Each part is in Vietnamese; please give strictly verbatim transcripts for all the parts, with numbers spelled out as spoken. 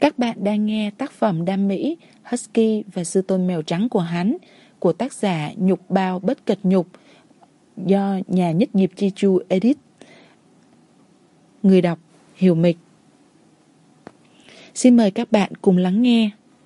Các bạn đang nghe tác phẩm đam mỹ Husky và sư tôn mèo trắng của hắn của tác giả Nhục Bao Bất Cật Nhục do nhà nhất nghiệp Chi Chu edit. Người đọc Hiểu Mịch. Xin mời các bạn cùng lắng nghe.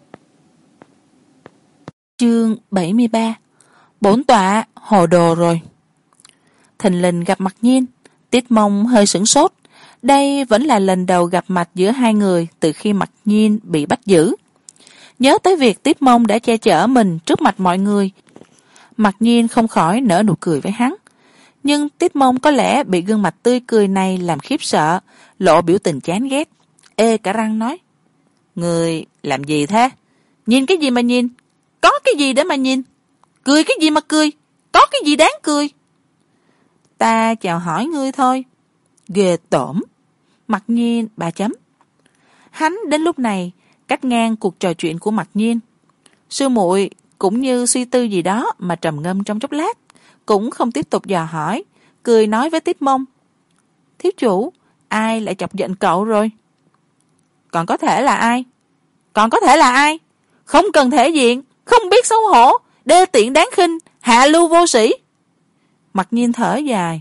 Chương bảy mươi ba. Bổn tọa hồ đồ rồi. Thình lình gặp Mặc Nhiên, Tiết Mông hơi sửng sốt. Đây vẫn là lần đầu gặp mặt giữa hai người từ khi Mặc Nhiên bị bắt giữ. Nhớ tới việc Tiết Mông đã che chở mình trước mặt mọi người, Mặc Nhiên không khỏi nở nụ cười với hắn. Nhưng Tiết Mông có lẽ bị gương mặt tươi cười này làm khiếp sợ, lộ biểu tình chán ghét, ê cả răng nói: Người làm gì thế? Nhìn cái gì mà nhìn? Có cái gì để mà nhìn? Cười cái gì mà cười? Có cái gì đáng cười? Ta chào hỏi ngươi thôi. Ghê tởm. Mặc Nhiên ba chấm. Hắn đến lúc này cắt ngang cuộc trò chuyện của Mặc Nhiên. Sư muội cũng như suy tư gì đó mà trầm ngâm trong chốc lát, cũng không tiếp tục dò hỏi, cười nói với Tiết Mông: Thiếu chủ, ai lại chọc giận cậu rồi? Còn có thể là ai? Còn có thể là ai? Không cần thể diện, không biết xấu hổ, đê tiện đáng khinh, hạ lưu vô sĩ. Mặc Nhiên thở dài.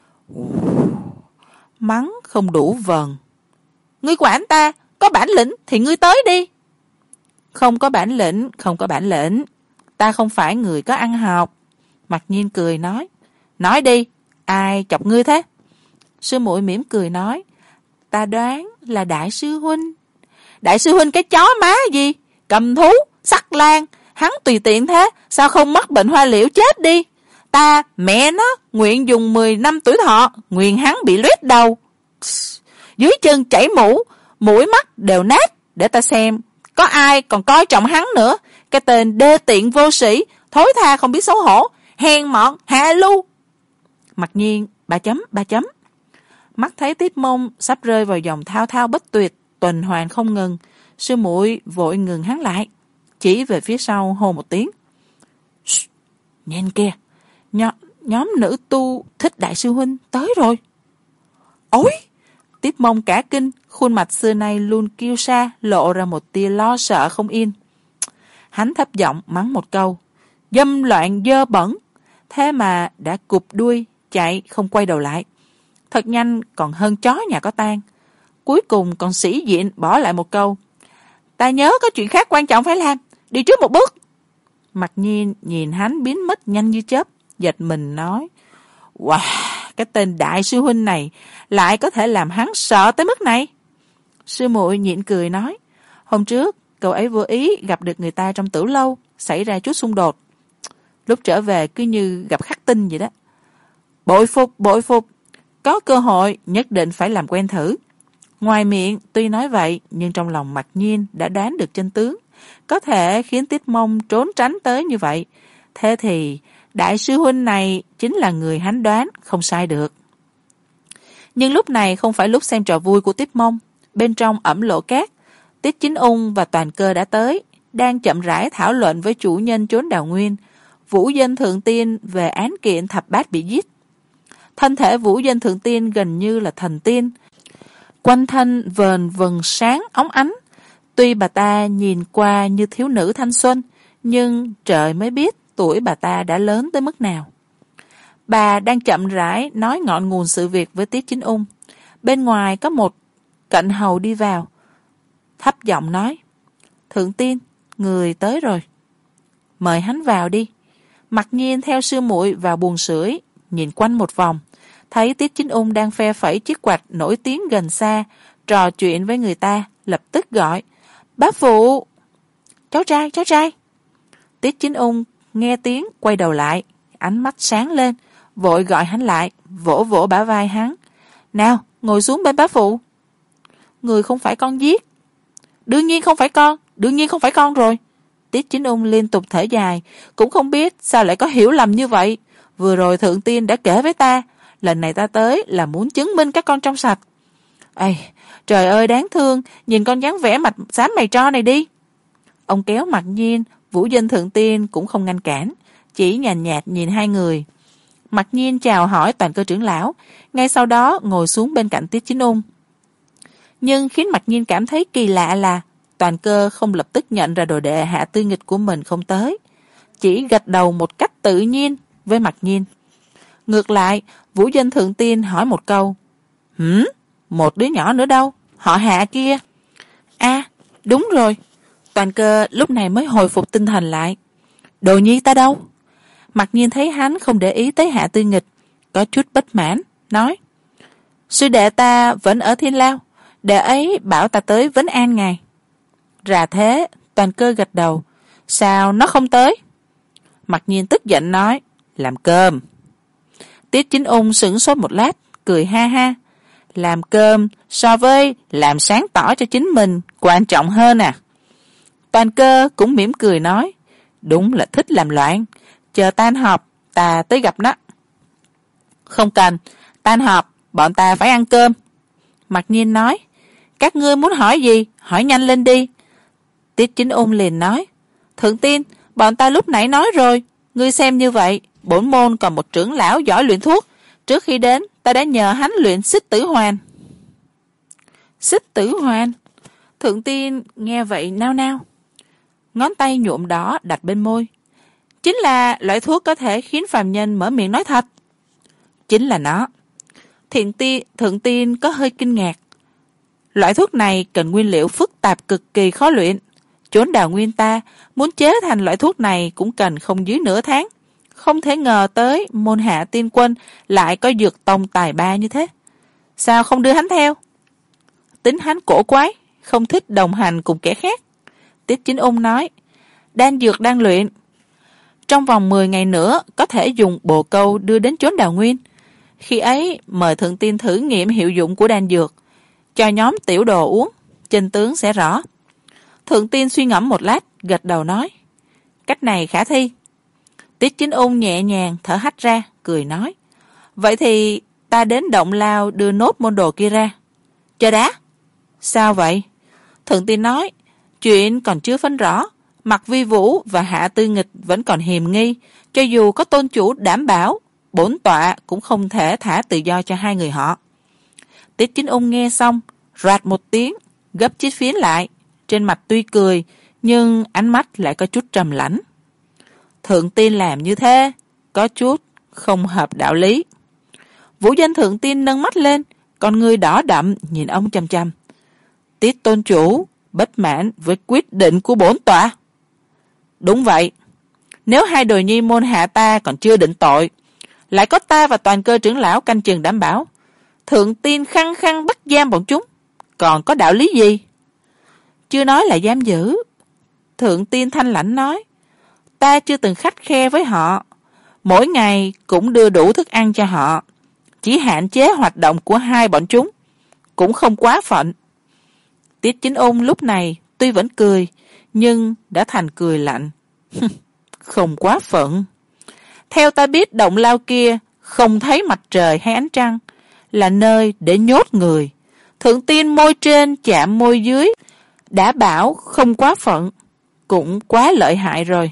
Mắng không đủ vần. Ngươi quản ta, có bản lĩnh thì ngươi tới đi. Không có bản lĩnh, không có bản lĩnh. Ta không phải người có ăn học. Mặc Nhiên cười nói. Nói đi, ai chọc ngươi thế? Sư muội mỉm cười nói. Ta đoán là đại sư huynh. Đại sư huynh cái chó má gì? Cầm thú, sắc lang, hắn tùy tiện thế, sao không mắc bệnh hoa liễu chết đi? Ta, mẹ nó, nguyện dùng mười năm tuổi thọ, nguyện hắn bị loét đầu. Dưới chân chảy mũ, mũi mắt đều nát, để ta xem, có ai còn coi trọng hắn nữa. Cái tên đê tiện vô sĩ, thối tha không biết xấu hổ, hèn mọn, hạ lưu. Mặc Nhiên, ba chấm, ba chấm. Mắt thấy Tiết Mông sắp rơi vào dòng thao thao bất tuyệt, tuần hoàn không ngừng, sư muội vội ngừng hắn lại, chỉ về phía sau hô một tiếng. Nhìn kìa, Nh- nhóm nữ tu thích đại sư huynh tới rồi. Ôi! Tiết Mông cả kinh, khuôn mặt xưa nay luôn kiêu sa lộ ra một tia lo sợ không yên. Hắn thấp giọng mắng một câu: Dâm loạn dơ bẩn. Thế mà đã cụp đuôi chạy không quay đầu lại, thật nhanh còn hơn chó nhà có tang. Cuối cùng còn sĩ diện bỏ lại một câu: Ta nhớ có chuyện khác quan trọng phải làm, đi trước một bước. Mặc Nhiên nhìn hắn biến mất nhanh như chớp, giật mình nói: Wow, cái tên đại sư huynh này lại có thể làm hắn sợ tới mức này. Sư muội nhịn cười nói: Hôm trước cậu ấy vô ý gặp được người ta trong tử lâu, xảy ra chút xung đột. Lúc trở về cứ như gặp khắc tinh vậy đó. Bội phục, bội phục. Có cơ hội nhất định phải làm quen thử. Ngoài miệng tuy nói vậy, nhưng trong lòng Mặc Nhiên đã đoán được chân tướng, có thể khiến Tiết Mông trốn tránh tới như vậy. Thế thì đại sư huynh này chính là người hắn đoán, không sai được. Nhưng lúc này không phải lúc xem trò vui của Tiết Mông. Bên trong ẩm lộ cát, Tiết Chính Ung và Toàn Cơ đã tới, đang chậm rãi thảo luận với chủ nhân chốn Đào Nguyên, Vũ Dân Thượng Tiên, về án kiện thập bát bị giết. Thân thể Vũ Dân Thượng Tiên gần như là thần tiên, quanh thân vờn vần sáng óng ánh. Tuy bà ta nhìn qua như thiếu nữ thanh xuân, nhưng trời mới biết tuổi bà ta đã lớn tới mức nào. Bà đang chậm rãi nói ngọn nguồn sự việc với Tiết Chính Ung. Bên ngoài có một cận hầu đi vào, thấp giọng nói: Thượng Tiên, người tới rồi. Mời hắn vào đi. Mặc Nhiên theo sư muội vào buồng sưởi, nhìn quanh một vòng, thấy Tiết Chính Ung đang phe phẩy chiếc quạt nổi tiếng gần xa, trò chuyện với người ta, lập tức gọi: Bá phụ! Cháu trai, cháu trai! Tiết Chính Ung nghe tiếng quay đầu lại, ánh mắt sáng lên, vội gọi hắn lại, vỗ vỗ bả vai hắn: Nào, ngồi xuống bên bá phụ. Người không phải con giết. Đương nhiên không phải con, đương nhiên không phải con rồi. Tiết Chính Ung liên tục thở dài, cũng không biết sao lại có hiểu lầm như vậy. Vừa rồi Thượng Tiên đã kể với ta, lần này ta tới là muốn chứng minh các con trong sạch. Ây, trời ơi đáng thương, nhìn con dáng vẻ mặt xám mày tro này đi. Ông kéo Mặc Nhiên, Vũ Dân Thượng Tiên cũng không ngăn cản, chỉ nhàn nhạt nhìn hai người. Mặc Nhiên chào hỏi Toàn Cơ trưởng lão, ngay sau đó ngồi xuống bên cạnh Tiết Chính Ung. Nhưng khiến Mặc Nhiên cảm thấy kỳ lạ là Toàn Cơ không lập tức nhận ra đồ đệ Hạ Tư Nghịch của mình không tới, chỉ gật đầu một cách tự nhiên với Mặc Nhiên. Ngược lại, Vũ Dân Thượng Tiên hỏi một câu: Hửm, một đứa nhỏ nữa đâu, họ Hạ kia? A, à, đúng rồi. Toàn Cơ lúc này mới hồi phục tinh thần lại. Đồ nhi ta đâu? Mặc Nhiên thấy hắn không để ý tới Hạ Tư Nghịch, có chút bất mãn, nói: Sư đệ ta vẫn ở Thiên Lao, đệ ấy bảo ta tới vấn an ngài. Ra thế. Toàn Cơ gật đầu. Sao nó không tới? Mặc Nhiên tức giận nói: Làm cơm. Tiết Chính Ung sửng sốt một lát, cười ha ha. Làm cơm so với làm sáng tỏ cho chính mình quan trọng hơn à? Toàn Cơ cũng mỉm cười nói: Đúng là thích làm loạn. Chờ tan họp ta tới gặp nó. Không cần, tan họp bọn ta phải ăn cơm. Mặc Nhiên nói: Các ngươi muốn hỏi gì, hỏi nhanh lên đi. Tiết Chính Ung liền nói: Thượng Tiên, bọn ta lúc nãy nói rồi, ngươi xem như vậy, bổn môn còn một trưởng lão giỏi luyện thuốc, trước khi đến ta đã nhờ hắn luyện xích tử hoàn. Xích tử hoàn? Thượng Tiên nghe vậy nao nao, ngón tay nhuộm đỏ đặt bên môi. Chính là loại thuốc có thể khiến phàm nhân mở miệng nói thật. Chính là nó. Thiện tiên, Thượng Tiên có hơi kinh ngạc. Loại thuốc này cần nguyên liệu phức tạp cực kỳ khó luyện. Chốn Đào Nguyên ta muốn chế thành loại thuốc này cũng cần không dưới nửa tháng. Không thể ngờ tới môn Hạ Tiên Quân lại có dược tông tài ba như thế. Sao không đưa hắn theo? Tính hắn cổ quái, không thích đồng hành cùng kẻ khác. Tiết Chính Ung nói: Đan dược đang luyện, trong vòng mười ngày nữa có thể dùng bồ câu đưa đến chốn Đào Nguyên. Khi ấy mời Thượng Tiên thử nghiệm hiệu dụng của đan dược, cho nhóm tiểu đồ uống, chân tướng sẽ rõ. Thượng Tiên suy ngẫm một lát, gật đầu nói: Cách này khả thi. Tiết Chính Ung nhẹ nhàng thở hắt ra, cười nói: Vậy thì ta đến động lao đưa nốt môn đồ kia ra. Chờ đã. Sao vậy? Thượng Tiên nói: Chuyện còn chưa phân rõ. Mặc Vi Vũ và Hạ Tư Nghịch vẫn còn hiềm nghi, cho dù có tôn chủ đảm bảo, bổn tọa cũng không thể thả tự do cho hai người họ. Tiết Chính Ung nghe xong, roạt một tiếng, gấp chiếc phiến lại, trên mặt tuy cười, nhưng ánh mắt lại có chút trầm lãnh. Thượng Tiên làm như thế, có chút không hợp đạo lý. Vũ Danh Thượng Tiên nâng mắt lên, con người đỏ đậm nhìn ông chăm chăm. Tiết tôn chủ bất mãn với quyết định của bổn tọa. Đúng vậy. Nếu hai đồ nhi môn hạ ta còn chưa định tội, lại có ta và Toàn Cơ trưởng lão canh chừng đảm bảo, Thượng Tiên khăng khăng bắt giam bọn chúng, còn có đạo lý gì? Chưa nói là giam giữ. Thượng Tiên thanh lãnh nói: Ta chưa từng khắt khe với họ, mỗi ngày cũng đưa đủ thức ăn cho họ, chỉ hạn chế hoạt động của hai bọn chúng, cũng không quá phận. Tiết Chính Ung lúc này tuy vẫn cười, nhưng đã thành cười lạnh. Không quá phận. Theo ta biết, động lao kia không thấy mặt trời hay ánh trăng, là nơi để nhốt người. Thượng Tiên môi trên chạm môi dưới, đã bảo không quá phận, cũng quá lợi hại rồi.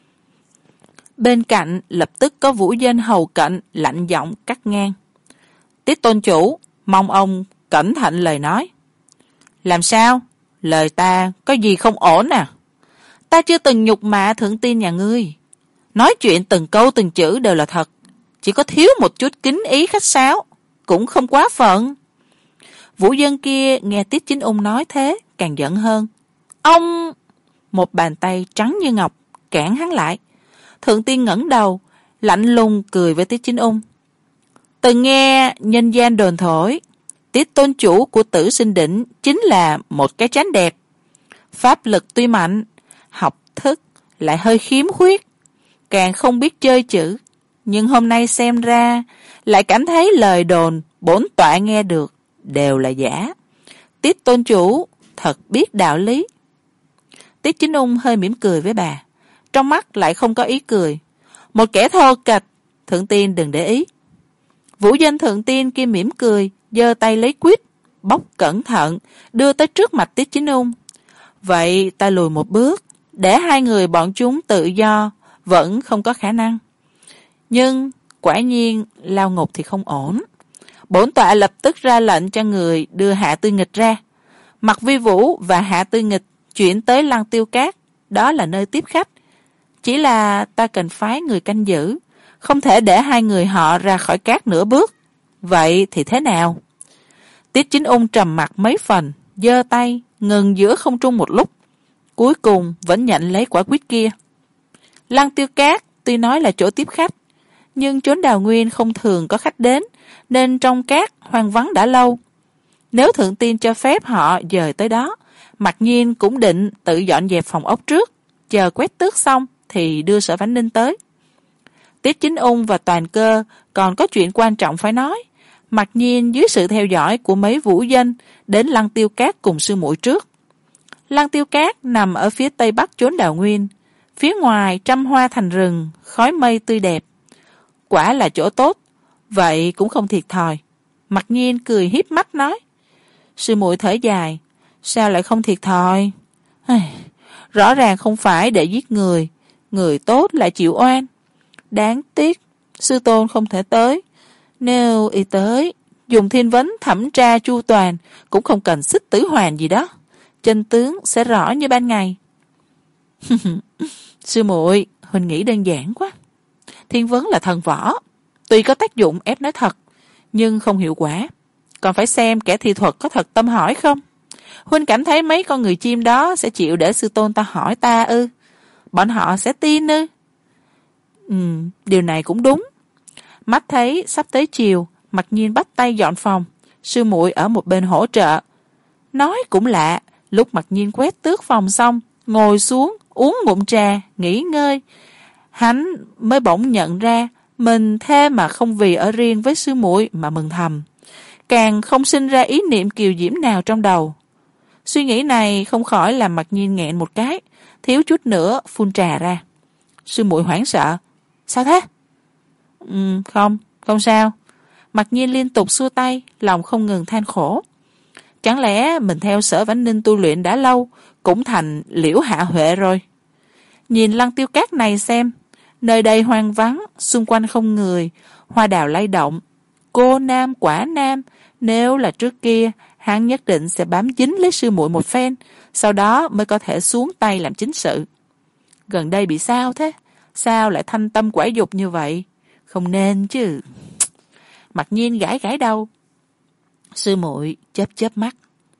Bên cạnh lập tức có Vũ Danh hầu cận lạnh giọng cắt ngang: Tiết tôn chủ, mong ông cẩn thận lời nói. Làm sao? Lời ta có gì không ổn à? Ta chưa từng nhục mạ Thượng Tiên nhà ngươi, nói chuyện từng câu từng chữ đều là thật, chỉ có thiếu một chút kính ý khách sáo, cũng không quá phận. Vũ Dân kia nghe Tiết Chính Ung nói thế càng giận hơn. Ông! Một bàn tay trắng như ngọc cản hắn lại. Thượng Tiên ngẩng đầu, lạnh lùng cười với Tiết Chính Ung. Từng nghe nhân gian đồn thổi, Tiết tôn chủ của Tử Sinh Đỉnh chính là một cái chánh đẹp. Pháp lực tuy mạnh, học thức lại hơi khiếm khuyết, càng không biết chơi chữ. Nhưng hôm nay xem ra, lại cảm thấy lời đồn bổn tọa nghe được đều là giả. Tiết tôn chủ thật biết đạo lý. Tiết Chính Ung hơi mỉm cười với bà, trong mắt lại không có ý cười. Một kẻ thô kệch, Thượng Tiên đừng để ý. Vũ Danh Thượng Tiên kia mỉm cười, giơ tay lấy quýt, bóc cẩn thận, đưa tới trước mặt Tiết Chính Ung. Vậy ta lùi một bước, để hai người bọn chúng tự do, vẫn không có khả năng. Nhưng quả nhiên lao ngục thì không ổn. Bổn tọa lập tức ra lệnh cho người đưa Hạ Tư Nghịch ra. Mặc Vi Vũ và Hạ Tư Nghịch chuyển tới Lăng Tiêu Cát, đó là nơi tiếp khách. Chỉ là ta cần phái người canh giữ, không thể để hai người họ ra khỏi cát nửa bước. Vậy thì thế nào? Tiết Chính Ung trầm mặc mấy phần, giơ tay ngừng giữa không trung một lúc, cuối cùng vẫn nhận lấy quả quýt kia. Lăng Tiêu Cát tuy nói là chỗ tiếp khách, nhưng chốn Đào Nguyên không thường có khách đến, nên trong cát hoang vắng đã lâu. Nếu Thượng Tiên cho phép họ dời tới đó, Mặc Nhiên cũng định tự dọn dẹp phòng ốc trước, chờ quét tước xong thì đưa Sở Vãnh Ninh tới. Tiết Chính Ung và Toàn Cơ còn có chuyện quan trọng phải nói. Mặc Nhiên dưới sự theo dõi của mấy vũ dân đến Lăng Tiêu Cát cùng sư muội trước. Lăng Tiêu Cát nằm ở phía tây bắc chốn Đào Nguyên, phía ngoài trăm hoa thành rừng, khói mây tươi đẹp. Quả là chỗ tốt, vậy cũng không thiệt thòi. Mặc Nhiên cười hiếp mắt nói. Sư muội thở dài, sao lại không thiệt thòi? Rõ ràng không phải để giết người, người tốt lại chịu oan. Đáng tiếc, sư tôn không thể tới. Nếu y tới, dùng thiên vấn thẩm tra chu toàn, cũng không cần xích tử hoàn gì đó. Chân tướng sẽ rõ như ban ngày. Sư muội, huynh nghĩ đơn giản quá. Thiên vấn là thần võ, tuy có tác dụng ép nói thật, nhưng không hiệu quả. Còn phải xem kẻ thi thuật có thật tâm hỏi không. Huynh cảm thấy mấy con người chim đó sẽ chịu để sư tôn ta hỏi ta ư? Bọn họ sẽ tin ư? Ừ, điều này cũng đúng. Mắt thấy sắp tới chiều, Mặc Nhiên bắt tay dọn phòng, sư muội ở một bên hỗ trợ. Nói cũng lạ, lúc Mặc Nhiên quét tước phòng xong, ngồi xuống uống ngụm trà nghỉ ngơi, hắn mới bỗng nhận ra mình thế mà không vì ở riêng với sư muội mà mừng thầm, càng không sinh ra ý niệm kiều diễm nào trong đầu. Suy nghĩ này không khỏi làm Mặc Nhiên nghẹn một cái, thiếu chút nữa phun trà ra. Sư muội hoảng sợ. Sao thế? Ừ, không, không sao. Mặc Nhiên liên tục xua tay, lòng không ngừng than khổ. Chẳng lẽ mình theo Sở Vãnh Ninh tu luyện đã lâu, cũng thành Liễu Hạ Huệ rồi? Nhìn Lăng Tiêu Cát này xem, nơi đây hoang vắng, xung quanh không người, hoa đào lay động. Cô nam quả nam, nếu là trước kia, hắn nhất định sẽ bám dính lấy sư muội một phen, sau đó mới có thể xuống tay làm chính sự. Gần đây bị sao thế? Sao lại thanh tâm quả dục như vậy? Không nên chứ. Mặc Nhiên gãi gãi đầu. Sư muội chớp chớp mắt.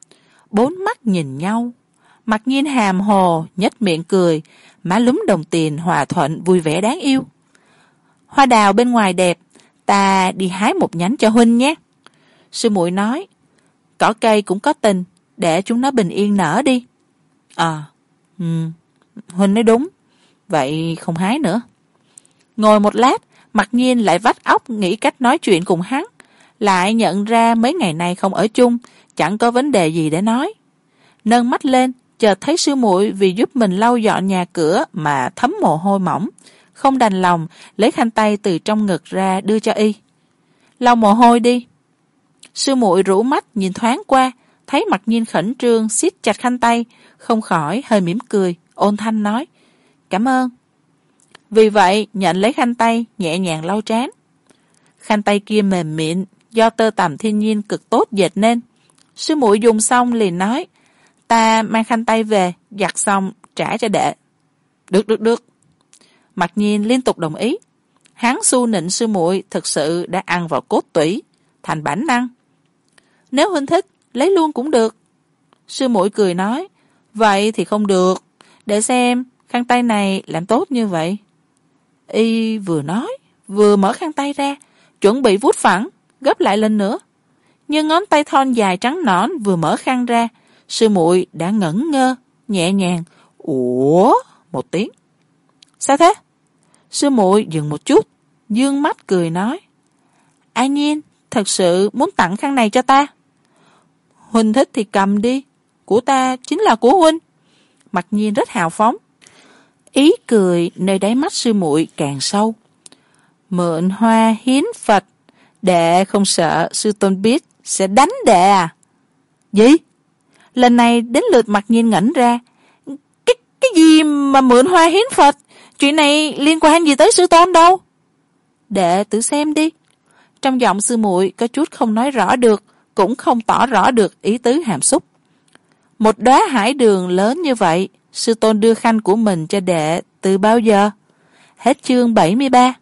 Bốn mắt nhìn nhau. Mặc Nhiên hàm hồ, nhếch miệng cười, má lúm đồng tiền hòa thuận vui vẻ đáng yêu. Hoa đào bên ngoài đẹp, ta đi hái một nhánh cho huynh nhé. Sư muội nói, cỏ cây cũng có tình, để chúng nó bình yên nở đi. À, ừ, huynh nói đúng, vậy không hái nữa. Ngồi một lát, Mặc Nhiên lại vắt óc nghĩ cách nói chuyện cùng hắn, lại nhận ra mấy ngày nay không ở chung, chẳng có vấn đề gì để nói. Nâng mắt lên, chợt thấy sư muội vì giúp mình lau dọn nhà cửa mà thấm mồ hôi mỏng, không đành lòng lấy khăn tay từ trong ngực ra đưa cho y. Lau mồ hôi đi. Sư muội rũ mắt nhìn thoáng qua, thấy Mặc Nhiên khẩn trương siết chặt khăn tay, không khỏi hơi mỉm cười, ôn thanh nói, cảm ơn. Vì vậy nhận lấy khăn tay, nhẹ nhàng lau trán. Khăn tay kia mềm mịn, do tơ tằm thiên nhiên cực tốt dệt nên. Sư muội dùng xong liền nói, ta mang khăn tay về, giặt xong trả cho đệ. Được được được. Mặc Nhiên liên tục đồng ý. Hắn su nịnh sư muội thực sự đã ăn vào cốt tủy, thành bản năng. Nếu huynh thích, lấy luôn cũng được. Sư muội cười nói, vậy thì không được. Để xem, khăn tay này làm tốt như vậy. Y vừa nói, vừa mở khăn tay ra, chuẩn bị vuốt phẳng, gấp lại lên nữa. Nhưng ngón tay thon dài trắng nõn vừa mở khăn ra, sư muội đã ngẩn ngơ, nhẹ nhàng, ủa một tiếng. Sao thế? Sư muội dừng một chút, dương mắt cười nói, A Nhiên, thật sự muốn tặng khăn này cho ta. Huynh thích thì cầm đi, của ta chính là của huynh. Mặc Nhiên rất hào phóng. Ý cười nơi đáy mắt sư muội càng sâu. Mượn hoa hiến Phật, đệ không sợ sư tôn biết sẽ đánh đệ à? Gì? Lần này đến lượt Mặc Nhiên ngẩn ra. Cái, cái gì mà mượn hoa hiến Phật? Chuyện này liên quan gì tới sư tôn đâu? Đệ tự xem đi. Trong giọng sư muội có chút không nói rõ được, cũng không tỏ rõ được ý tứ hàm xúc. Một đóa hải đường lớn như vậy, sư tôn đưa khanh của mình cho đệ từ bao giờ? Hết chương bảy mươi ba.